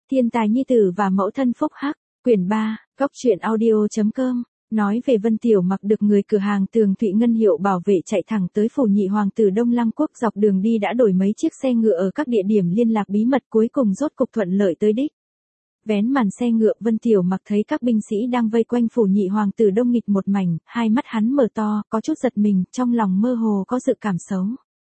Thiên tài nhi tử và mẫu thân phúc hắc, quyển 3, góc truyện audio.com, nói về Vân Tiểu Mặc được người cửa hàng Tường Thụy Ngân hiệu bảo vệ chạy thẳng tới phủ nhị hoàng tử Đông Lăng Quốc, dọc đường đi đã đổi mấy chiếc xe ngựa ở các địa điểm liên lạc bí mật, cuối cùng rốt cục thuận lợi tới đích. Vén màn xe ngựa, Vân Tiểu Mặc thấy các binh sĩ đang vây quanh phủ nhị hoàng tử đông nghịt một mảnh, hai mắt hắn mở to, có chút giật mình, trong lòng mơ hồ có dự cảm xấu.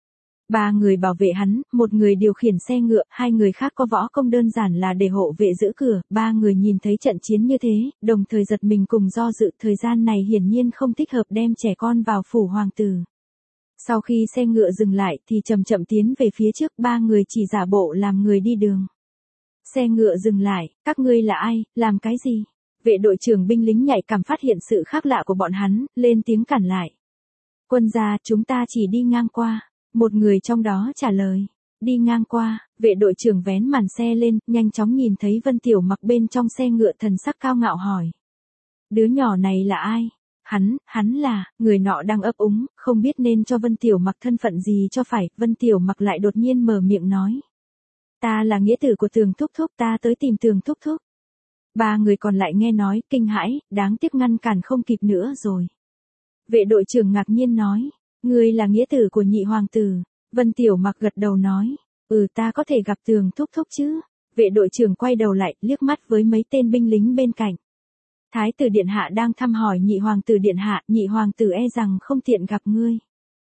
3 người bảo vệ hắn, 1 người điều khiển xe ngựa, 2 người khác có võ công đơn giản là để hộ vệ giữ cửa. 3 người nhìn thấy trận chiến như thế, đồng thời giật mình cùng do dự, thời gian này hiển nhiên không thích hợp đem trẻ con vào phủ hoàng tử. Sau khi xe ngựa dừng lại thì chậm chậm tiến về phía trước, 3 người chỉ giả bộ làm người đi đường. Xe ngựa dừng lại, các ngươi là ai, làm cái gì? Vệ đội trưởng binh lính nhạy cảm phát hiện sự khác lạ của bọn hắn, lên tiếng cản lại. Quân gia, chúng ta chỉ đi ngang qua. Một người trong đó trả lời, đi ngang qua. Vệ đội trưởng vén màn xe lên, nhanh chóng nhìn thấy Vân Tiểu Mặc bên trong xe ngựa, thần sắc cao ngạo hỏi. Đứa nhỏ này là ai? Hắn là, người nọ đang ấp úng, không biết nên cho Vân Tiểu Mặc thân phận gì cho phải. Vân Tiểu Mặc lại đột nhiên mở miệng nói. Ta là nghĩa tử của Tường thúc thúc, ta tới tìm Tường thúc thúc. 3 người còn lại nghe nói, kinh hãi, đáng tiếc ngăn cản không kịp nữa rồi. Vệ đội trưởng ngạc nhiên nói. Ngươi là nghĩa tử của nhị hoàng tử. Vân Tiểu Mặc gật đầu nói. Ta có thể gặp Tường thúc thúc chứ. Vệ đội trưởng quay đầu lại, liếc mắt với mấy tên binh lính bên cạnh. Thái tử điện hạ đang thăm hỏi nhị hoàng tử điện hạ, nhị hoàng tử e rằng không tiện gặp ngươi.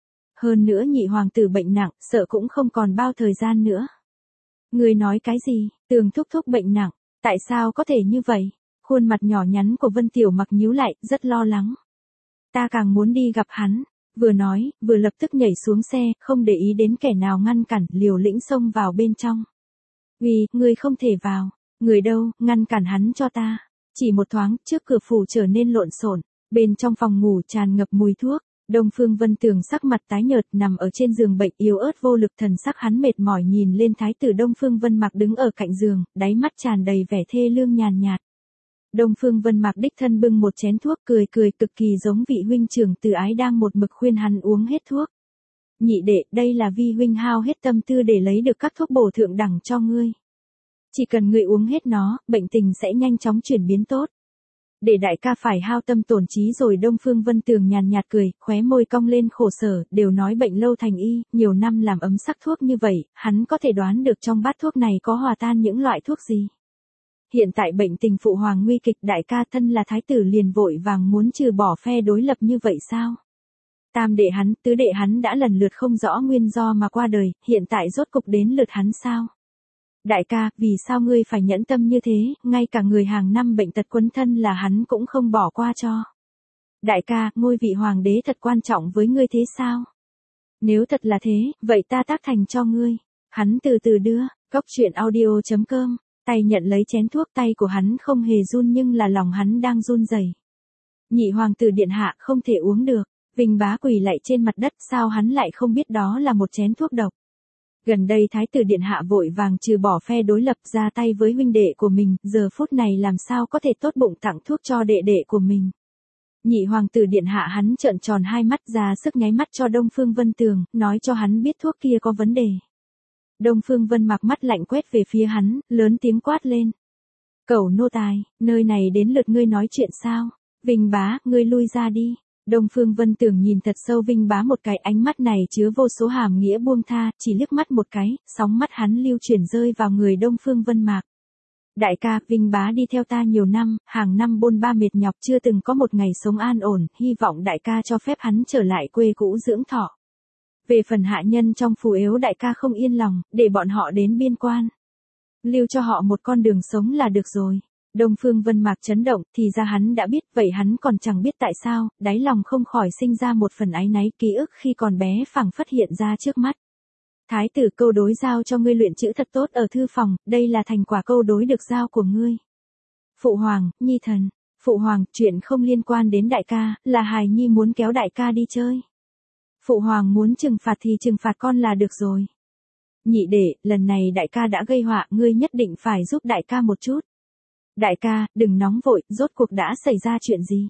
Hơn nữa nhị hoàng tử bệnh nặng, sợ cũng không còn bao thời gian nữa. Ngươi nói cái gì? Tường thúc thúc bệnh nặng, tại sao có thể như vậy? Khuôn mặt nhỏ nhắn của Vân Tiểu Mặc nhíu lại, rất lo lắng. Ta càng muốn đi gặp hắn. Vừa nói, vừa lập tức nhảy xuống xe, không để ý đến kẻ nào ngăn cản, liều lĩnh xông vào bên trong. Ngươi không thể vào. Người đâu, ngăn cản hắn cho ta. Chỉ một thoáng, trước cửa phủ trở nên lộn xộn, bên trong phòng ngủ tràn ngập mùi thuốc. Đông Phương Vân Tường sắc mặt tái nhợt, nằm ở trên giường bệnh, yếu ớt vô lực, thần sắc hắn mệt mỏi nhìn lên thái tử Đông Phương Vân Mạc đứng ở cạnh giường, đáy mắt tràn đầy vẻ thê lương nhàn nhạt. Đông Phương Vân Mạc đích thân bưng một chén thuốc, cười cực kỳ giống vị huynh trưởng từ ái đang một mực khuyên hắn uống hết thuốc. Nhị đệ, đây là vi huynh hao hết tâm tư để lấy được các thuốc bổ thượng đẳng cho ngươi. Chỉ cần ngươi uống hết nó, bệnh tình sẽ nhanh chóng chuyển biến tốt. Để đại ca phải hao tâm tổn trí rồi. Đông Phương Vân Tường nhàn nhạt cười, khóe môi cong lên khổ sở, đều nói bệnh lâu thành y, nhiều năm làm ấm sắc thuốc như vậy, hắn có thể đoán được trong bát thuốc này có hòa tan những loại thuốc gì. Hiện tại bệnh tình phụ hoàng nguy kịch, đại ca thân là thái tử liền vội vàng muốn trừ bỏ phe đối lập như vậy sao? Tam đệ hắn, tứ đệ hắn đã lần lượt không rõ nguyên do mà qua đời, hiện tại rốt cục đến lượt hắn sao? Đại ca, vì sao ngươi phải nhẫn tâm như thế, ngay cả người hàng năm bệnh tật quấn thân là hắn cũng không bỏ qua cho. Đại ca, ngôi vị hoàng đế thật quan trọng với ngươi thế sao? Nếu thật là thế, vậy ta tác thành cho ngươi. Hắn từ từ đưa, góc truyện audio.com, tay nhận lấy chén thuốc, tay của hắn không hề run nhưng là lòng hắn đang run rẩy. Nhị hoàng tử điện hạ không thể uống được. Vinh Bá quỳ lạy trên mặt đất, sao hắn lại không biết đó là một chén thuốc độc. Gần đây thái tử điện hạ vội vàng trừ bỏ phe đối lập, ra tay với huynh đệ của mình, giờ phút này làm sao có thể tốt bụng tặng thuốc cho đệ đệ của mình. Nhị hoàng tử điện hạ, hắn trợn tròn hai mắt, ra sức nháy mắt cho Đông Phương Vân Tường, nói cho hắn biết thuốc kia có vấn đề. Đông Phương Vân Mạc mắt lạnh quét về phía hắn, lớn tiếng quát lên. Cẩu nô tài, nơi này đến lượt ngươi nói chuyện sao? Vinh Bá, ngươi lui ra đi. Đông Phương Vân Tường nhìn thật sâu Vinh Bá một cái, ánh mắt này chứa vô số hàm nghĩa buông tha, chỉ liếc mắt một cái, sóng mắt hắn lưu chuyển rơi vào người Đông Phương Vân Mạc. Đại ca, Vinh Bá đi theo ta nhiều năm, hàng năm bôn ba mệt nhọc, chưa từng có một ngày sống an ổn, hy vọng đại ca cho phép hắn trở lại quê cũ dưỡng thọ. Về phần hạ nhân trong phủ yếu, đại ca không yên lòng, để bọn họ đến biên quan. Lưu cho họ một con đường sống là được rồi. Đông Phương Vân Mạc chấn động, thì ra hắn đã biết, vậy hắn còn chẳng biết tại sao, đáy lòng không khỏi sinh ra một phần áy náy, ký ức khi còn bé phảng phất hiện ra trước mắt. Thái tử, câu đối giao cho ngươi luyện chữ thật tốt ở thư phòng, đây là thành quả câu đối được giao của ngươi. Phụ hoàng, nhi thần. Phụ hoàng, chuyện không liên quan đến đại ca, là hài nhi muốn kéo đại ca đi chơi. Phụ hoàng muốn trừng phạt thì trừng phạt con là được rồi. Nhị đệ, lần này đại ca đã gây họa, ngươi nhất định phải giúp đại ca một chút. Đại ca, đừng nóng vội, rốt cuộc đã xảy ra chuyện gì?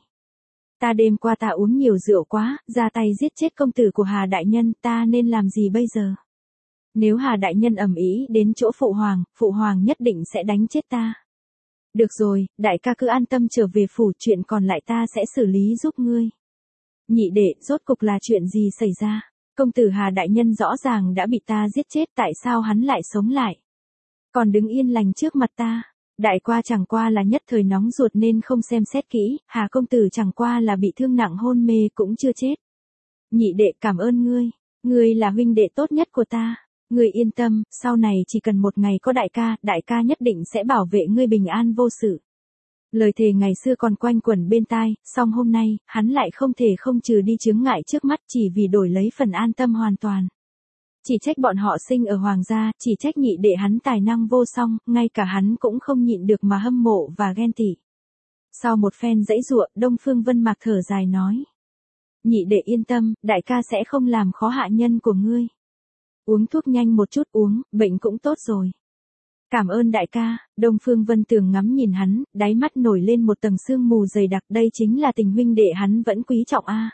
Ta đêm qua ta uống nhiều rượu quá, ra tay giết chết công tử của Hà đại nhân, ta nên làm gì bây giờ? Nếu Hà đại nhân ầm ĩ đến chỗ phụ hoàng nhất định sẽ đánh chết ta. Được rồi, đại ca cứ an tâm trở về phủ, chuyện còn lại ta sẽ xử lý giúp ngươi. Nhị đệ, rốt cục là chuyện gì xảy ra? Công tử Hà đại nhân rõ ràng đã bị ta giết chết, tại sao hắn lại sống lại? Còn đứng yên lành trước mặt ta. Đại qua chẳng qua là nhất thời nóng ruột nên không xem xét kỹ, Hà công tử chẳng qua là bị thương nặng hôn mê cũng chưa chết. Nhị đệ, cảm ơn ngươi. Ngươi là huynh đệ tốt nhất của ta. Ngươi yên tâm, sau này chỉ cần một ngày có đại ca nhất định sẽ bảo vệ ngươi bình an vô sự. Lời thề ngày xưa còn quanh quẩn bên tai, song hôm nay, hắn lại không thể không trừ đi chướng ngại trước mắt chỉ vì đổi lấy phần an tâm hoàn toàn. Chỉ trách bọn họ sinh ở hoàng gia, chỉ trách nhị đệ hắn tài năng vô song, ngay cả hắn cũng không nhịn được mà hâm mộ và ghen tị. Sau một phen dãy giụa, Đông Phương Vân Mạc thở dài nói. Nhị đệ yên tâm, đại ca sẽ không làm khó hạ nhân của ngươi. Uống thuốc nhanh một chút, uống, bệnh cũng tốt rồi. Cảm ơn đại ca. Đông Phương Vân Tường ngắm nhìn hắn, đáy mắt nổi lên một tầng sương mù dày đặc, đây chính là tình huynh đệ hắn vẫn quý trọng a.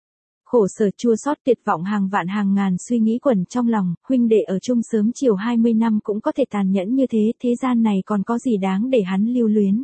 Khổ sở chua xót tuyệt vọng hàng vạn hàng ngàn suy nghĩ quẩn trong lòng, huynh đệ ở chung sớm chiều 20 năm cũng có thể tàn nhẫn như thế gian này còn có gì đáng để hắn lưu luyến.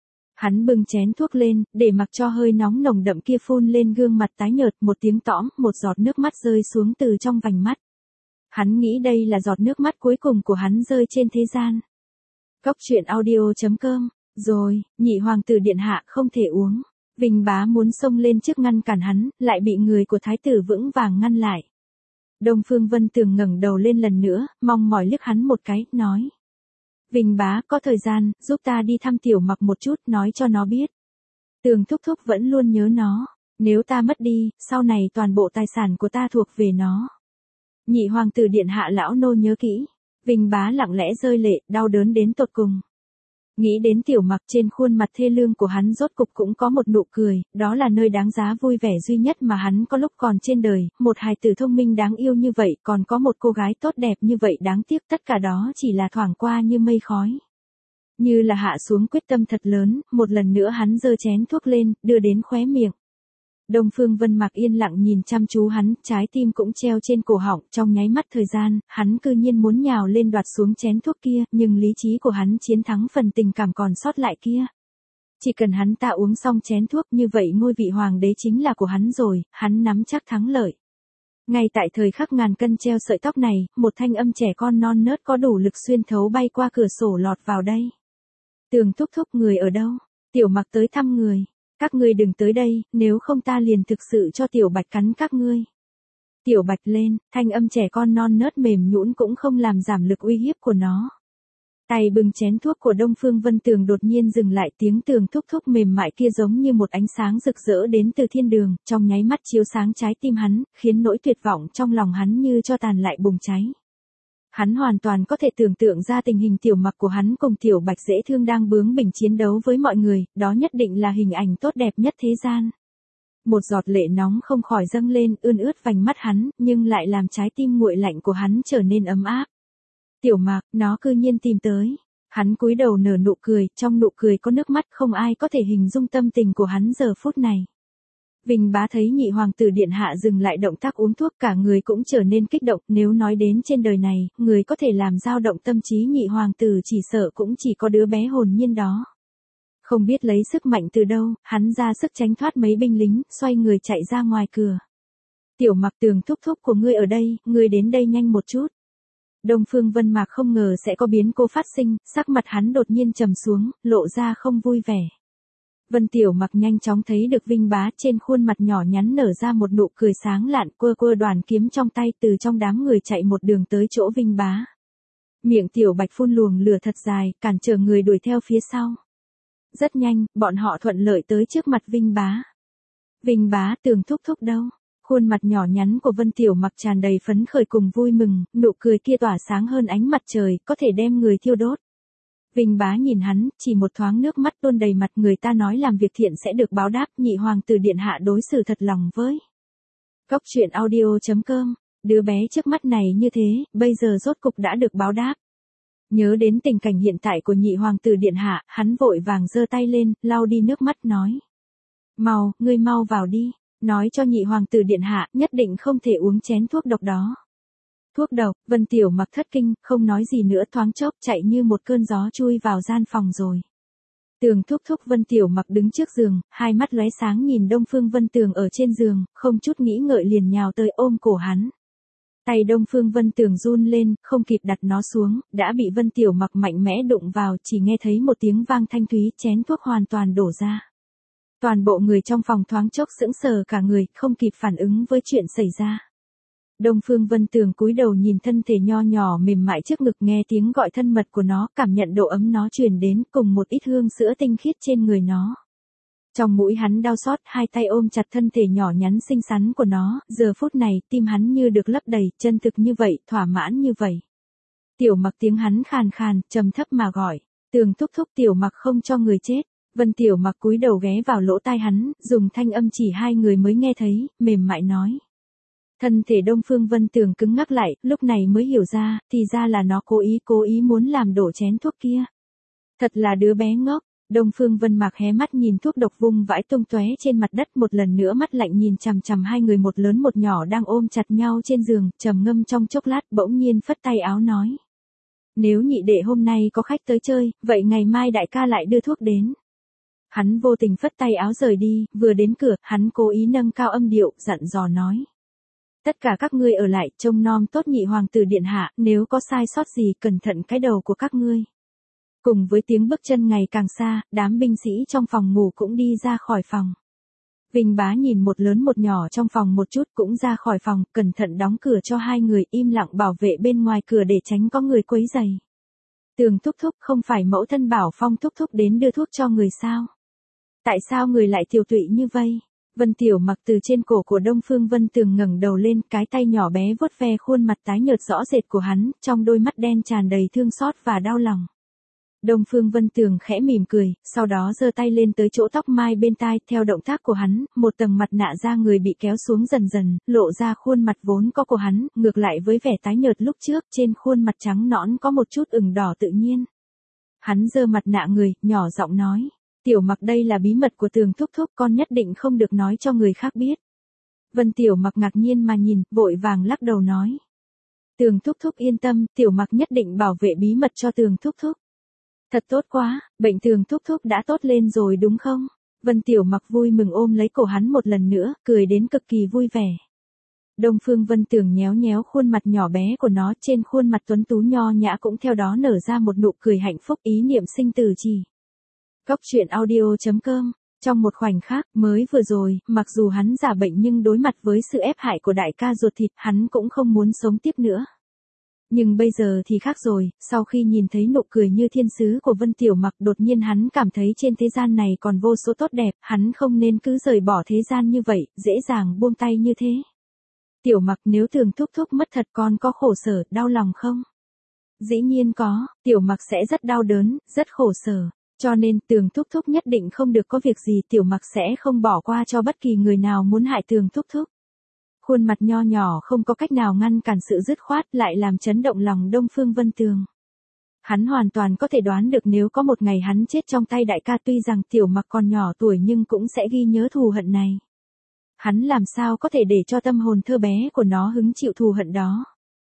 Hắn bưng chén thuốc lên, để mặc cho hơi nóng nồng đậm kia phun lên gương mặt tái nhợt, một tiếng tõm, một giọt nước mắt rơi xuống từ trong vành mắt. Hắn nghĩ đây là giọt nước mắt cuối cùng của hắn rơi trên thế gian. Cốc truyện audio.com. Rồi, nhị hoàng tử điện hạ không thể uống. Vinh Bá muốn xông lên trước ngăn cản hắn, lại bị người của thái tử vững vàng ngăn lại. Đông Phương Vân Tường ngẩng đầu lên lần nữa, mong mỏi liếc hắn một cái, nói. Vinh Bá, có thời gian, giúp ta đi thăm Tiểu Mặc một chút, nói cho nó biết. Tường thúc thúc vẫn luôn nhớ nó. Nếu ta mất đi, sau này toàn bộ tài sản của ta thuộc về nó. Nhị hoàng tử điện hạ lão nô nhớ kỹ. Vinh Bá lặng lẽ rơi lệ, đau đớn đến tột cùng. Nghĩ đến Tiểu Mặc, trên khuôn mặt thê lương của hắn rốt cục cũng có một nụ cười, đó là nơi đáng giá vui vẻ duy nhất mà hắn có lúc còn trên đời, một hài tử thông minh đáng yêu như vậy, còn có một cô gái tốt đẹp như vậy, đáng tiếc tất cả đó chỉ là thoảng qua như mây khói. Như là hạ xuống quyết tâm thật lớn, một lần nữa hắn giơ chén thuốc lên, đưa đến khóe miệng. Đông Phương Vân Mạc yên lặng nhìn chăm chú hắn, trái tim cũng treo trên cổ họng, trong nháy mắt thời gian, hắn cư nhiên muốn nhào lên đoạt xuống chén thuốc kia, nhưng lý trí của hắn chiến thắng phần tình cảm còn sót lại kia. Chỉ cần hắn ta uống xong chén thuốc, như vậy ngôi vị hoàng đế chính là của hắn rồi, hắn nắm chắc thắng lợi. Ngay tại thời khắc ngàn cân treo sợi tóc này, một thanh âm trẻ con non nớt có đủ lực xuyên thấu bay qua cửa sổ lọt vào đây. Tường thúc thúc, người ở đâu? Tiểu Mặc tới thăm người. Các ngươi đừng tới đây, nếu không ta liền thực sự cho Tiểu Bạch cắn các ngươi. Tiểu Bạch lên, thanh âm trẻ con non nớt mềm nhũn cũng không làm giảm lực uy hiếp của nó. Tay bưng chén thuốc của Đông Phương Vân Tường đột nhiên dừng lại, tiếng Tường thúc thúc mềm mại kia giống như một ánh sáng rực rỡ đến từ thiên đường, trong nháy mắt chiếu sáng trái tim hắn, khiến nỗi tuyệt vọng trong lòng hắn như cho tàn lại bùng cháy. Hắn hoàn toàn có thể tưởng tượng ra tình hình Tiểu Mặc của hắn cùng Tiểu Bạch dễ thương đang bướng bỉnh chiến đấu với mọi người, đó nhất định là hình ảnh tốt đẹp nhất thế gian. Một giọt lệ nóng không khỏi dâng lên, ươn ướt vành mắt hắn, nhưng lại làm trái tim nguội lạnh của hắn trở nên ấm áp. Tiểu Mặc, nó cư nhiên tìm tới. Hắn cúi đầu nở nụ cười, trong nụ cười có nước mắt, không ai có thể hình dung tâm tình của hắn giờ phút này. Vinh Bá thấy nhị hoàng tử điện hạ dừng lại động tác uống thuốc, cả người cũng trở nên kích động, nếu nói đến trên đời này, người có thể làm dao động tâm trí nhị hoàng tử chỉ sợ cũng chỉ có đứa bé hồn nhiên đó. Không biết lấy sức mạnh từ đâu, hắn ra sức tránh thoát mấy binh lính, xoay người chạy ra ngoài cửa. Tiểu Mặc, Tường thúc thúc của ngươi ở đây, ngươi đến đây nhanh một chút. Đông Phương Vân Mạc không ngờ sẽ có biến cố phát sinh, sắc mặt hắn đột nhiên trầm xuống, lộ ra không vui vẻ. Vân Tiểu Mặc nhanh chóng thấy được Vinh Bá, trên khuôn mặt nhỏ nhắn nở ra một nụ cười sáng lạn, quơ đoàn kiếm trong tay, từ trong đám người chạy một đường tới chỗ Vinh Bá. Miệng Tiểu Bạch phun luồng lửa thật dài, cản trở người đuổi theo phía sau. Rất nhanh, bọn họ thuận lợi tới trước mặt Vinh Bá. Vinh Bá, Tường thúc thúc đâu? Khuôn mặt nhỏ nhắn của Vân Tiểu Mặc tràn đầy phấn khởi cùng vui mừng, nụ cười kia tỏa sáng hơn ánh mặt trời, có thể đem người thiêu đốt. Vinh Bá nhìn hắn, chỉ một thoáng nước mắt tuôn đầy mặt, người ta nói làm việc thiện sẽ được báo đáp, nhị hoàng tử điện hạ đối xử thật lòng với. Cốc truyện audio.com, đứa bé trước mắt này như thế, bây giờ rốt cục đã được báo đáp. Nhớ đến tình cảnh hiện tại của nhị hoàng tử điện hạ, hắn vội vàng giơ tay lên, lau đi nước mắt nói. Ngươi mau vào đi, nói cho nhị hoàng tử điện hạ, nhất định không thể uống chén thuốc độc đó. Thuốc độc, Vân Tiểu Mặc thất kinh, không nói gì nữa thoáng chốc chạy như một cơn gió chui vào gian phòng rồi. Tường thúc thúc Vân Tiểu Mặc đứng trước giường, hai mắt lóe sáng nhìn Đông Phương Vân Tường ở trên giường, không chút nghĩ ngợi liền nhào tới ôm cổ hắn. Tay Đông Phương Vân Tường run lên, không kịp đặt nó xuống, đã bị Vân Tiểu Mặc mạnh mẽ đụng vào, chỉ nghe thấy một tiếng vang thanh thúy, chén thuốc hoàn toàn đổ ra. Toàn bộ người trong phòng thoáng chốc sững sờ cả người, không kịp phản ứng với chuyện xảy ra. Đông Phương Vân Tường cúi đầu nhìn thân thể nho nhỏ mềm mại trước ngực, nghe tiếng gọi thân mật của nó, cảm nhận độ ấm nó truyền đến cùng một ít hương sữa tinh khiết trên người nó. Trong mũi hắn đau xót, hai tay ôm chặt thân thể nhỏ nhắn xinh xắn của nó, giờ phút này tim hắn như được lấp đầy, chân thực như vậy, thỏa mãn như vậy. Tiểu Mặc, tiếng hắn khàn khàn, trầm thấp mà gọi, Tường thúc thúc. Tiểu Mặc không cho người chết. Vân Tiểu Mặc cúi đầu ghé vào lỗ tai hắn, dùng thanh âm chỉ hai người mới nghe thấy, mềm mại nói. Thân thể Đông Phương Vân Tường cứng ngắc lại, lúc này mới hiểu ra, thì ra là nó cố ý muốn làm đổ chén thuốc kia. Thật là đứa bé ngốc. Đông Phương Vân Mạc hé mắt nhìn thuốc độc vung vãi tung tóe trên mặt đất, một lần nữa mắt lạnh nhìn chằm chằm hai người một lớn một nhỏ đang ôm chặt nhau trên giường, trầm ngâm trong chốc lát bỗng nhiên phất tay áo nói. Nếu nhị đệ hôm nay có khách tới chơi, vậy ngày mai đại ca lại đưa thuốc đến. Hắn vô tình phất tay áo rời đi, vừa đến cửa, hắn cố ý nâng cao âm điệu, dặn dò nói. Tất cả các ngươi ở lại, trông nom tốt nhị hoàng tử điện hạ, nếu có sai sót gì cẩn thận cái đầu của các ngươi. Cùng với tiếng bước chân ngày càng xa, đám binh sĩ trong phòng ngủ cũng đi ra khỏi phòng. Vinh Bá nhìn một lớn một nhỏ trong phòng một chút cũng ra khỏi phòng, cẩn thận đóng cửa cho hai người, im lặng bảo vệ bên ngoài cửa để tránh có người quấy rầy. Tường thúc thúc, không phải mẫu thân bảo Phong thúc thúc đến đưa thuốc cho người sao? Tại sao người lại tiều tụy như vây? Vân Tiểu Mặc từ trên cổ của Đông Phương Vân Tường ngẩng đầu lên, cái tay nhỏ bé vuốt ve khuôn mặt tái nhợt rõ rệt của hắn, trong đôi mắt đen tràn đầy thương xót và đau lòng. Đông Phương Vân Tường khẽ mỉm cười, sau đó giơ tay lên tới chỗ tóc mai bên tai, theo động tác của hắn, một tầng mặt nạ da người bị kéo xuống dần dần, lộ ra khuôn mặt vốn có của hắn, ngược lại với vẻ tái nhợt lúc trước, trên khuôn mặt trắng nõn có một chút ửng đỏ tự nhiên. Hắn giơ mặt nạ người, nhỏ giọng nói. Tiểu Mặc, đây là bí mật của Tường thúc thúc, con nhất định không được nói cho người khác biết. Vân Tiểu Mặc ngạc nhiên mà nhìn, vội vàng lắc đầu nói. Tường thúc thúc yên tâm, Tiểu Mặc nhất định bảo vệ bí mật cho Tường thúc thúc. Thật tốt quá, bệnh Tường thúc thúc đã tốt lên rồi đúng không? Vân Tiểu Mặc vui mừng ôm lấy cổ hắn một lần nữa, cười đến cực kỳ vui vẻ. Đông Phương Vân Tường nhéo nhéo khuôn mặt nhỏ bé của nó, trên khuôn mặt tuấn tú nho nhã cũng theo đó nở ra một nụ cười hạnh phúc, ý niệm sinh từ chỉ. Cốc truyện audio.com. Trong một khoảnh khắc, mới vừa rồi, mặc dù hắn giả bệnh nhưng đối mặt với sự ép hại của đại ca ruột thịt, hắn cũng không muốn sống tiếp nữa. Nhưng bây giờ thì khác rồi, sau khi nhìn thấy nụ cười như thiên sứ của Vân Tiểu Mặc, đột nhiên hắn cảm thấy trên thế gian này còn vô số tốt đẹp, hắn không nên cứ rời bỏ thế gian như vậy, dễ dàng buông tay như thế. Tiểu Mặc, nếu Tường thúc thúc mất thật con có khổ sở, đau lòng không? Dĩ nhiên có, Tiểu Mặc sẽ rất đau đớn, rất khổ sở. Cho nên Tường thúc thúc nhất định không được có việc gì, Tiểu Mặc sẽ không bỏ qua cho bất kỳ người nào muốn hại Tường thúc thúc. Khuôn mặt nho nhỏ không có cách nào ngăn cản sự dứt khoát, lại làm chấn động lòng Đông Phương Vân Tường. Hắn hoàn toàn có thể đoán được nếu có một ngày hắn chết trong tay đại ca, tuy rằng Tiểu Mặc còn nhỏ tuổi nhưng cũng sẽ ghi nhớ thù hận này. Hắn làm sao có thể để cho tâm hồn thơ bé của nó hứng chịu thù hận đó.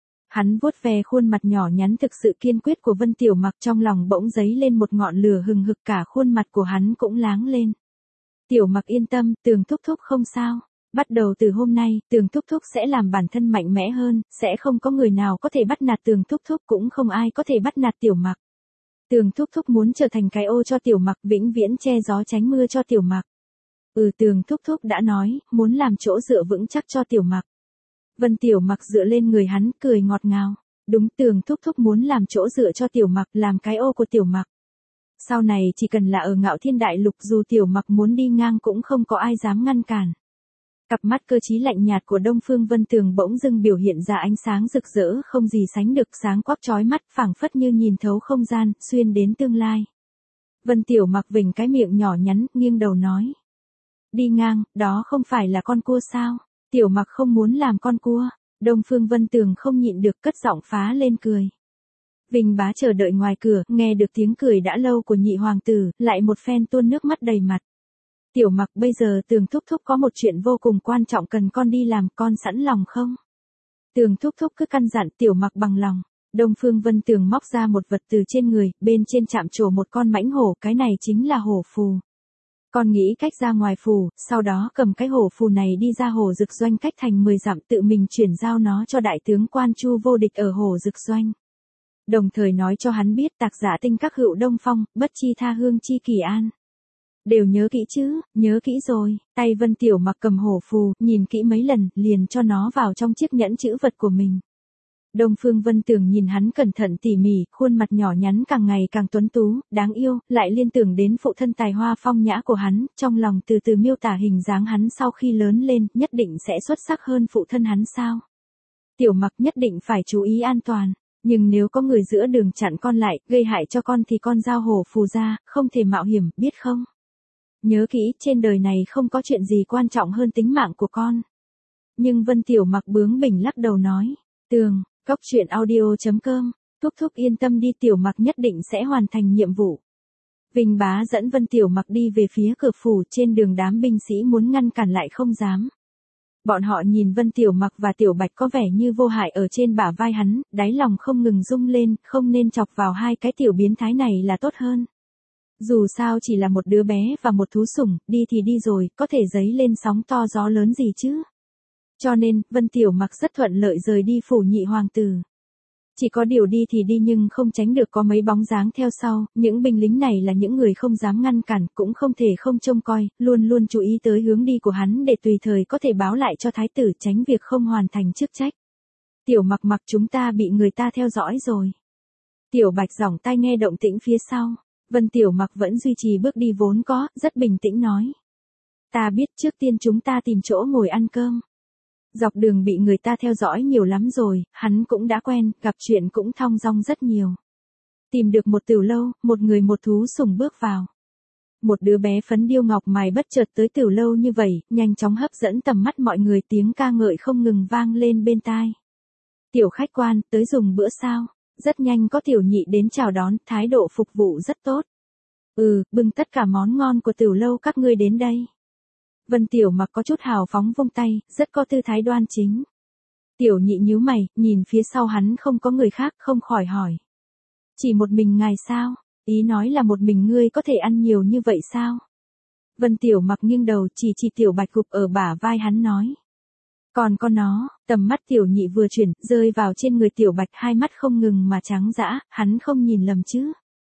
Hắn vuốt ve khuôn mặt nhỏ nhắn thực sự kiên quyết của Vân Tiểu Mặc, trong lòng bỗng dấy lên một ngọn lửa hừng hực, cả khuôn mặt của hắn cũng láng lên. Tiểu Mặc yên tâm, Tường thúc thúc không sao. Bắt đầu từ hôm nay, Tường thúc thúc sẽ làm bản thân mạnh mẽ hơn, sẽ không có người nào có thể bắt nạt Tường thúc thúc, cũng không ai có thể bắt nạt Tiểu Mặc. Tường thúc thúc muốn trở thành cái ô cho Tiểu Mặc, vĩnh viễn che gió tránh mưa cho Tiểu Mặc. Tường thúc thúc đã nói, muốn làm chỗ dựa vững chắc cho Tiểu Mặc. Vân Tiểu Mặc dựa lên người hắn, cười ngọt ngào. Đúng, Tường thúc thúc muốn làm chỗ dựa cho Tiểu Mặc, làm cái ô của Tiểu Mặc. Sau này chỉ cần là ở Ngạo Thiên Đại Lục, dù Tiểu Mặc muốn đi ngang cũng không có ai dám ngăn cản. Cặp mắt cơ trí lạnh nhạt của Đông Phương Vân Tường bỗng dưng biểu hiện ra ánh sáng rực rỡ không gì sánh được, sáng quắc chói mắt, phảng phất như nhìn thấu không gian, xuyên đến tương lai. Vân Tiểu Mặc vểnh cái miệng nhỏ nhắn, nghiêng đầu nói. Đi ngang, đó không phải là con cua sao? Tiểu Mặc không muốn làm con cua. Đông Phương Vân Tường không nhịn được cất giọng phá lên cười. Vinh Bá chờ đợi ngoài cửa, nghe được tiếng cười đã lâu của nhị hoàng tử, lại một phen tuôn nước mắt đầy mặt. Tiểu Mặc, bây giờ Tường thúc thúc có một chuyện vô cùng quan trọng cần con đi làm, con sẵn lòng không? Tường thúc thúc cứ căn dặn Tiểu Mặc bằng lòng. Đông Phương Vân Tường móc ra một vật từ trên người, bên trên chạm trổ một con mãnh hổ, cái này chính là hổ phù. Con nghĩ cách ra ngoài phù, sau đó cầm cái hổ phù này đi ra Hồ Dực Doanh cách thành 10 dặm, tự mình chuyển giao nó cho đại tướng Quan Chu vô địch ở Hồ Dực Doanh. Đồng thời nói cho hắn biết tạc giả tinh các hữu Đông Phong, bất chi tha hương chi kỳ an. Đều nhớ kỹ chứ, nhớ kỹ rồi. Tay Vân Tiểu Mặc cầm hổ phù, nhìn kỹ mấy lần, liền cho nó vào trong chiếc nhẫn chữ vật của mình. Đông Phương Vân Tường nhìn hắn cẩn thận tỉ mỉ, khuôn mặt nhỏ nhắn càng ngày càng tuấn tú, đáng yêu, lại liên tưởng đến phụ thân tài hoa phong nhã của hắn, trong lòng từ từ miêu tả hình dáng hắn sau khi lớn lên, nhất định sẽ xuất sắc hơn phụ thân hắn sao. Tiểu Mặc nhất định phải chú ý an toàn, nhưng nếu có người giữa đường chặn con lại, gây hại cho con thì con giao hổ phù ra, không thể mạo hiểm, biết không? Nhớ kỹ, trên đời này không có chuyện gì quan trọng hơn tính mạng của con. Nhưng Vân Tiểu Mặc bướng bỉnh lắc đầu nói, Tường, Cốc truyện audio.com, thúc thúc yên tâm đi, Tiểu Mặc nhất định sẽ hoàn thành nhiệm vụ. Vinh Bá dẫn Vân Tiểu Mặc đi về phía cửa phủ, trên đường đám binh sĩ muốn ngăn cản lại không dám. Bọn họ nhìn Vân Tiểu Mặc và Tiểu Bạch có vẻ như vô hại ở trên bả vai hắn, đáy lòng không ngừng rung lên, không nên chọc vào hai cái tiểu biến thái này là tốt hơn. Dù sao chỉ là một đứa bé và một thú sủng, đi thì đi rồi, có thể dấy lên sóng to gió lớn gì chứ. Cho nên, Vân Tiểu Mặc rất thuận lợi rời đi phủ nhị hoàng tử. Chỉ có điều đi thì đi nhưng không tránh được có mấy bóng dáng theo sau, những binh lính này là những người không dám ngăn cản, cũng không thể không trông coi, luôn luôn chú ý tới hướng đi của hắn để tùy thời có thể báo lại cho thái tử, tránh việc không hoàn thành chức trách. Tiểu Mặc Mặc, chúng ta bị người ta theo dõi rồi. Tiểu Bạch giỏng tai nghe động tĩnh phía sau. Vân Tiểu Mặc vẫn duy trì bước đi vốn có, rất bình tĩnh nói. Ta biết, trước tiên chúng ta tìm chỗ ngồi ăn cơm. Dọc đường bị người ta theo dõi nhiều lắm rồi, hắn cũng đã quen, gặp chuyện cũng thong dong rất nhiều. Tìm được một tửu lâu, một người một thú sủng bước vào. Một đứa bé phấn điêu ngọc mài bất chợt tới tửu lâu như vậy, nhanh chóng hấp dẫn tầm mắt mọi người, tiếng ca ngợi không ngừng vang lên bên tai. Tiểu khách quan, tới dùng bữa sao? Rất nhanh có tiểu nhị đến chào đón, thái độ phục vụ rất tốt. Bưng tất cả món ngon của tửu lâu các ngươi đến đây. Vân Tiểu Mặc có chút hào phóng vung tay, rất có tư thái đoan chính. Tiểu nhị nhíu mày, nhìn phía sau hắn không có người khác, không khỏi hỏi. Chỉ một mình ngài sao? Ý nói là một mình ngươi có thể ăn nhiều như vậy sao? Vân Tiểu Mặc nghiêng đầu chỉ Tiểu Bạch gục ở bả vai hắn nói. Còn con nó, tầm mắt tiểu nhị vừa chuyển, rơi vào trên người Tiểu Bạch, hai mắt không ngừng mà trắng dã, hắn không nhìn lầm chứ.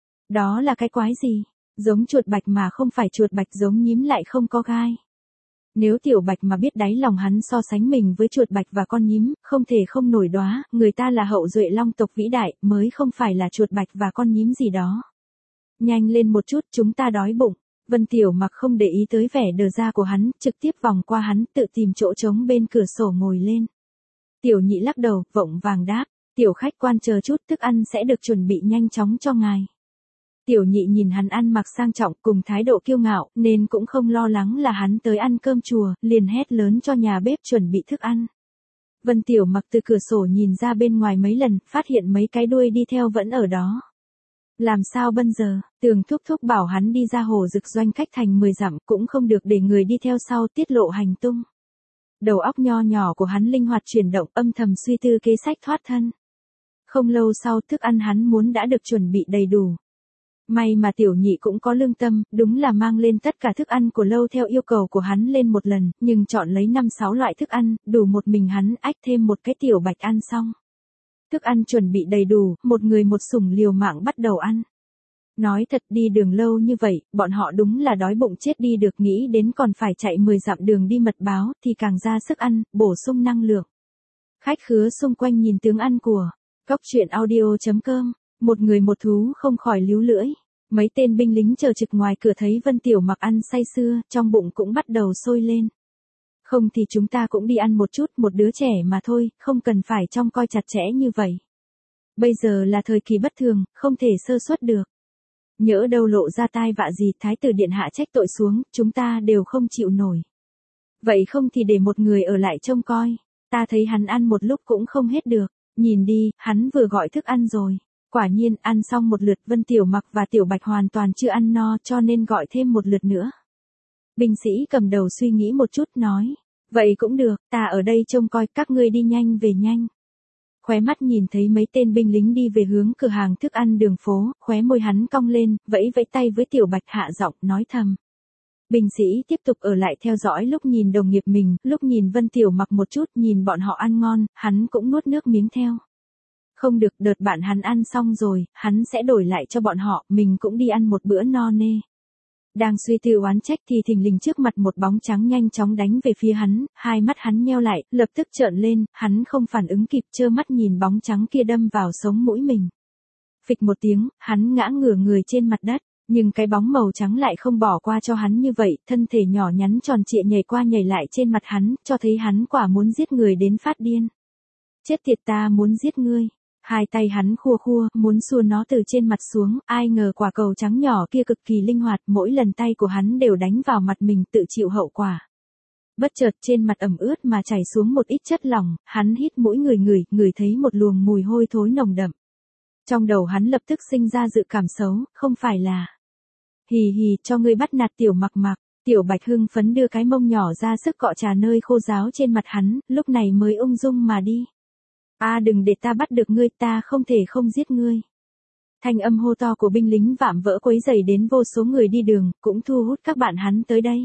Đó là cái quái gì? Giống chuột bạch mà không phải chuột bạch, giống nhím lại không có gai. Nếu Tiểu Bạch mà biết đáy lòng hắn so sánh mình với chuột bạch và con nhím, không thể không nổi đoá, người ta là hậu duệ long tộc vĩ đại, mới không phải là chuột bạch và con nhím gì đó. Nhanh lên một chút, chúng ta đói bụng. Vân Tiểu Mặc không để ý tới vẻ đờ ra của hắn, trực tiếp vòng qua hắn, tự tìm chỗ trống bên cửa sổ ngồi lên. Tiểu nhị lắc đầu, vội vàng đáp, tiểu khách quan chờ chút, thức ăn sẽ được chuẩn bị nhanh chóng cho ngài. Tiểu nhị nhìn hắn ăn mặc sang trọng cùng thái độ kiêu ngạo, nên cũng không lo lắng là hắn tới ăn cơm chùa, liền hét lớn cho nhà bếp chuẩn bị thức ăn. Vân Tiểu Mặc từ cửa sổ nhìn ra bên ngoài mấy lần, phát hiện mấy cái đuôi đi theo vẫn ở đó. Làm sao bây giờ? Tường thúc thúc bảo hắn đi ra Hồ Dực Doanh cách thành 10 dặm, cũng không được để người đi theo sau tiết lộ hành tung. Đầu óc nho nhỏ của hắn linh hoạt chuyển động, âm thầm suy tư kế sách thoát thân. Không lâu sau, thức ăn hắn muốn đã được chuẩn bị đầy đủ. May mà tiểu nhị cũng có lương tâm, đúng là mang lên tất cả thức ăn của lâu theo yêu cầu của hắn lên một lần, nhưng chọn lấy 5-6 loại thức ăn, đủ một mình hắn ách thêm một cái Tiểu Bạch ăn xong. Thức ăn chuẩn bị đầy đủ, một người một sủng liều mạng bắt đầu ăn. Nói thật, đi đường lâu như vậy, bọn họ đúng là đói bụng chết đi được, nghĩ đến còn phải chạy 10 dặm đường đi mật báo, thì càng ra sức ăn, bổ sung năng lượng. Khách khứa xung quanh nhìn tướng ăn của Cốc truyện audio.com, một người một thú không khỏi líu lưỡi. Mấy tên binh lính chờ trực ngoài cửa thấy Vân Tiểu Mặc ăn say sưa, trong bụng cũng bắt đầu sôi lên. Không thì chúng ta cũng đi ăn một chút, một đứa trẻ mà thôi, không cần phải trông coi chặt chẽ như vậy. Bây giờ là thời kỳ bất thường, không thể sơ suất được. Nhỡ đâu lộ ra tai vạ gì, thái tử điện hạ trách tội xuống, chúng ta đều không chịu nổi. Vậy không thì để một người ở lại trông coi, ta thấy hắn ăn một lúc cũng không hết được, nhìn đi, hắn vừa gọi thức ăn rồi. Quả nhiên, ăn xong một lượt, Vân Tiểu Mặc và Tiểu Bạch hoàn toàn chưa ăn no, cho nên gọi thêm một lượt nữa. Binh sĩ cầm đầu suy nghĩ một chút nói, Vậy cũng được, ta ở đây trông coi, các ngươi đi nhanh về nhanh. Khóe mắt nhìn thấy mấy tên binh lính đi về hướng cửa hàng thức ăn đường phố, khóe môi hắn cong lên, vẫy vẫy tay với Tiểu Bạch hạ giọng nói thầm. Binh sĩ tiếp tục ở lại theo dõi, lúc nhìn đồng nghiệp mình, lúc nhìn Vân Tiểu Mặc một chút, nhìn bọn họ ăn ngon, hắn cũng nuốt nước miếng theo. Không được, đợt bạn hắn ăn xong rồi, hắn sẽ đổi lại cho bọn họ, mình cũng đi ăn một bữa no nê. Đang suy tư oán trách thì thình lình trước mặt một bóng trắng nhanh chóng đánh về phía hắn, hai mắt hắn nheo lại, lập tức trợn lên, hắn không phản ứng kịp, trơ mắt nhìn bóng trắng kia đâm vào sống mũi mình. Phịch một tiếng, hắn ngã ngửa người trên mặt đất, nhưng cái bóng màu trắng lại không bỏ qua cho hắn như vậy, thân thể nhỏ nhắn tròn trịa nhảy qua nhảy lại trên mặt hắn, cho thấy hắn quả muốn giết người đến phát điên. Chết tiệt, ta muốn giết ngươi. Hai tay hắn khua khua, muốn xua nó từ trên mặt xuống, ai ngờ quả cầu trắng nhỏ kia cực kỳ linh hoạt, mỗi lần tay của hắn đều đánh vào mặt mình, tự chịu hậu quả. Bất chợt trên mặt ẩm ướt mà chảy xuống một ít chất lỏng, hắn hít mũi ngửi thấy một luồng mùi hôi thối nồng đậm. Trong đầu hắn lập tức sinh ra dự cảm xấu, không phải là. Hì hì, cho ngươi bắt nạt Tiểu Mặc Mặc. Tiểu Bạch hưng phấn đưa cái mông nhỏ ra sức cọ trà nơi khô ráo trên mặt hắn, lúc này mới ung dung mà đi. Đừng để ta bắt được ngươi, ta không thể không giết ngươi. Thanh âm hô to của binh lính vạm vỡ quấy rầy đến vô số người đi đường, cũng thu hút các bạn hắn tới đây.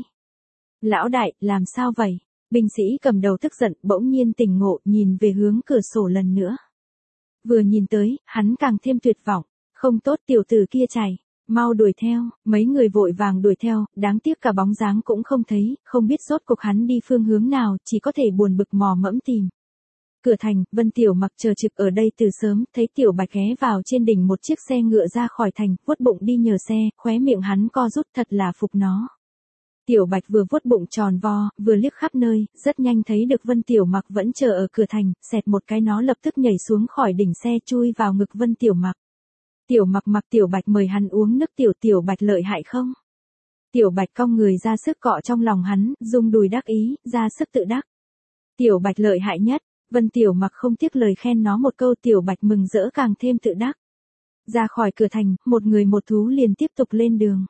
Lão đại, làm sao vậy? Binh sĩ cầm đầu tức giận, bỗng nhiên tỉnh ngộ, nhìn về hướng cửa sổ lần nữa. Vừa nhìn tới, hắn càng thêm tuyệt vọng. Không tốt, tiểu tử kia chạy. Mau đuổi theo, mấy người vội vàng đuổi theo, đáng tiếc cả bóng dáng cũng không thấy, không biết rốt cuộc hắn đi phương hướng nào, chỉ có thể buồn bực mò mẫm tìm. Cửa thành, Vân Tiểu Mặc chờ trực ở đây từ sớm, thấy Tiểu Bạch ghé vào trên đỉnh một chiếc xe ngựa ra khỏi thành, vuốt bụng đi nhờ xe, khóe miệng hắn co rút, thật là phục nó. Tiểu Bạch vừa vuốt bụng tròn vo, vừa liếc khắp nơi, rất nhanh thấy được Vân Tiểu Mặc vẫn chờ ở cửa thành, xẹt một cái nó lập tức nhảy xuống khỏi đỉnh xe chui vào ngực Vân Tiểu Mặc. Tiểu Mặc Tiểu Bạch mời hắn uống nước, Tiểu Bạch lợi hại không? Tiểu Bạch cong người ra sức cọ trong lòng hắn, rung đùi đắc ý, ra sức tự đắc. Tiểu Bạch lợi hại nhất. Vân Tiểu Mặc không tiếc lời khen nó một câu, Tiểu Bạch mừng rỡ càng thêm tự đắc. Ra khỏi cửa thành, một người một thú liền tiếp tục lên đường.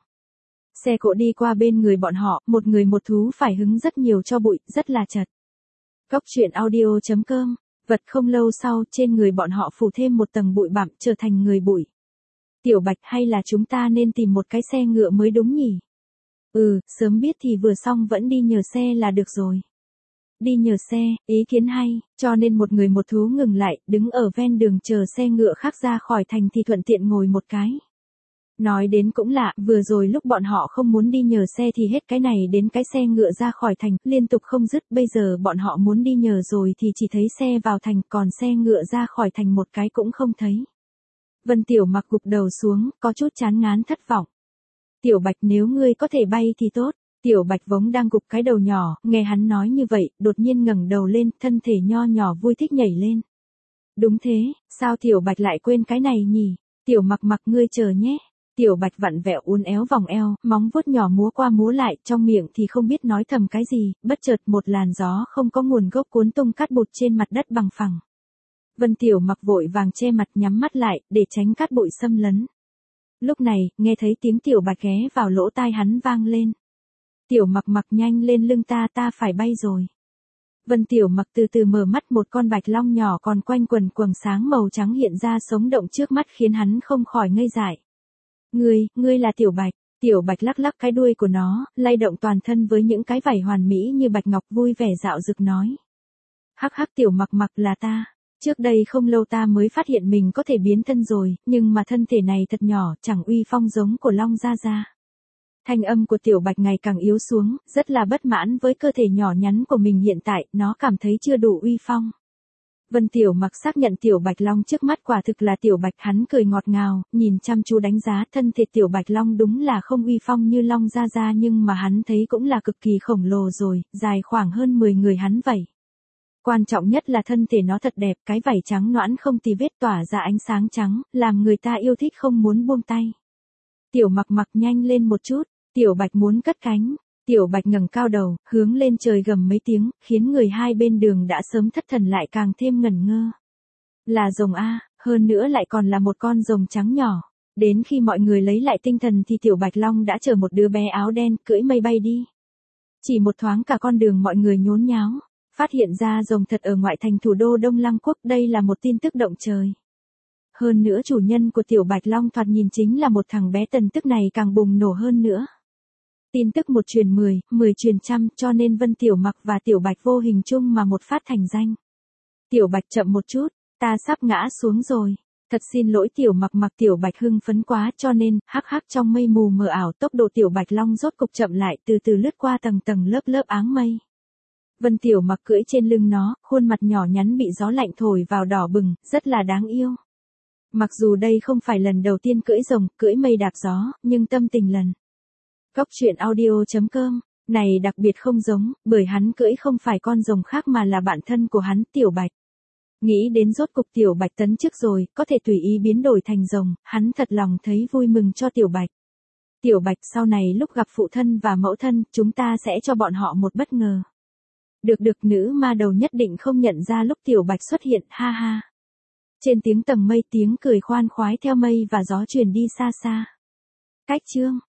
Xe cộ đi qua bên người bọn họ, một người một thú phải hứng rất nhiều cho bụi, rất là chật. Cốc truyện audio.com, vật không lâu sau, trên người bọn họ phủ thêm một tầng bụi bặm, trở thành người bụi. Tiểu Bạch, hay là chúng ta nên tìm một cái xe ngựa mới đúng nhỉ? Sớm biết thì vừa xong vẫn đi nhờ xe là được rồi. Đi nhờ xe, ý kiến hay, cho nên một người một thú ngừng lại, đứng ở ven đường chờ xe ngựa khác ra khỏi thành thì thuận tiện ngồi một cái. Nói đến cũng lạ, vừa rồi lúc bọn họ không muốn đi nhờ xe thì hết cái này đến cái xe ngựa ra khỏi thành, liên tục không dứt, bây giờ bọn họ muốn đi nhờ rồi thì chỉ thấy xe vào thành, còn xe ngựa ra khỏi thành một cái cũng không thấy. Vân Tiểu Mặc gục đầu xuống, có chút chán ngán thất vọng. Tiểu Bạch, nếu ngươi có thể bay thì tốt. Tiểu Bạch vốn đang gục cái đầu nhỏ, nghe hắn nói như vậy, đột nhiên ngẩng đầu lên, thân thể nho nhỏ vui thích nhảy lên. Đúng thế, sao Tiểu Bạch lại quên cái này nhỉ? Tiểu Mặc ngươi chờ nhé. Tiểu Bạch vặn vẹo uốn éo vòng eo, móng vuốt nhỏ múa qua múa lại, trong miệng thì không biết nói thầm cái gì, bất chợt một làn gió không có nguồn gốc cuốn tung cát bụi trên mặt đất bằng phẳng. Vân Tiểu Mặc vội vàng che mặt nhắm mắt lại, để tránh cát bụi xâm lấn. Lúc này, nghe thấy tiếng Tiểu Bạch ghé vào lỗ tai hắn vang lên. Tiểu Mặc nhanh lên lưng ta phải bay rồi. Vân Tiểu Mặc từ từ mở mắt, một con bạch long nhỏ còn quanh quần quầng sáng màu trắng hiện ra sống động trước mắt khiến hắn không khỏi ngây dại. Ngươi là Tiểu Bạch. Tiểu Bạch lắc lắc cái đuôi của nó, lay động toàn thân với những cái vảy hoàn mỹ như bạch ngọc, vui vẻ dạo dực nói. Hắc Tiểu Mặc là ta. Trước đây không lâu ta mới phát hiện mình có thể biến thân rồi, nhưng mà thân thể này thật nhỏ, chẳng uy phong giống của Long Gia Gia. Thanh âm của Tiểu Bạch ngày càng yếu xuống, rất là bất mãn với cơ thể nhỏ nhắn của mình hiện tại, nó cảm thấy chưa đủ uy phong. Vân Tiểu Mặc xác nhận Tiểu Bạch Long trước mắt quả thực là Tiểu Bạch, hắn cười ngọt ngào, nhìn chăm chú đánh giá thân thể Tiểu Bạch Long đúng là không uy phong như Long Gia Gia nhưng mà hắn thấy cũng là cực kỳ khổng lồ rồi, dài khoảng hơn 10 người hắn vậy. Quan trọng nhất là thân thể nó thật đẹp, cái vảy trắng nõn không tì vết tỏa ra ánh sáng trắng, làm người ta yêu thích không muốn buông tay. Tiểu Mặc nhanh lên một chút, Tiểu Bạch muốn cất cánh. Tiểu Bạch ngẩng cao đầu, hướng lên trời gầm mấy tiếng, khiến người hai bên đường đã sớm thất thần lại càng thêm ngẩn ngơ. Là rồng a, hơn nữa lại còn là một con rồng trắng nhỏ. Đến khi mọi người lấy lại tinh thần thì Tiểu Bạch Long đã chở một đứa bé áo đen, cưỡi mây bay đi. Chỉ một thoáng cả con đường mọi người nhốn nháo, phát hiện ra rồng thật ở ngoại thành thủ đô Đông Lăng Quốc, đây là một tin tức động trời. Hơn nữa chủ nhân của Tiểu Bạch Long thoạt nhìn chính là một thằng bé Tần, tức này càng bùng nổ hơn nữa. Tin tức một truyền 10, 10 truyền trăm, cho nên Vân Tiểu Mặc và Tiểu Bạch vô hình chung mà một phát thành danh. Tiểu Bạch chậm một chút, ta sắp ngã xuống rồi. Thật xin lỗi Tiểu Mặc. Mặc Tiểu Bạch hưng phấn quá cho nên, hắc hắc, trong mây mù mờ ảo, tốc độ Tiểu Bạch Long rốt cục chậm lại, từ từ lướt qua tầng tầng lớp lớp áng mây. Vân Tiểu Mặc cưỡi trên lưng nó, khuôn mặt nhỏ nhắn bị gió lạnh thổi vào đỏ bừng, rất là đáng yêu. Mặc dù đây không phải lần đầu tiên cưỡi rồng, cưỡi mây đạp gió, nhưng tâm tình lần Góc truyện audio.com này đặc biệt không giống, bởi hắn cưỡi không phải con rồng khác mà là bạn thân của hắn, Tiểu Bạch. Nghĩ đến rốt cục Tiểu Bạch tấn chức rồi, có thể tùy ý biến đổi thành rồng, hắn thật lòng thấy vui mừng cho Tiểu Bạch. Tiểu Bạch, sau này lúc gặp phụ thân và mẫu thân, chúng ta sẽ cho bọn họ một bất ngờ. Được, nữ ma đầu nhất định không nhận ra lúc Tiểu Bạch xuất hiện, ha ha. Trên tiếng tầng mây tiếng cười khoan khoái theo mây và gió truyền đi xa xa. Cách chương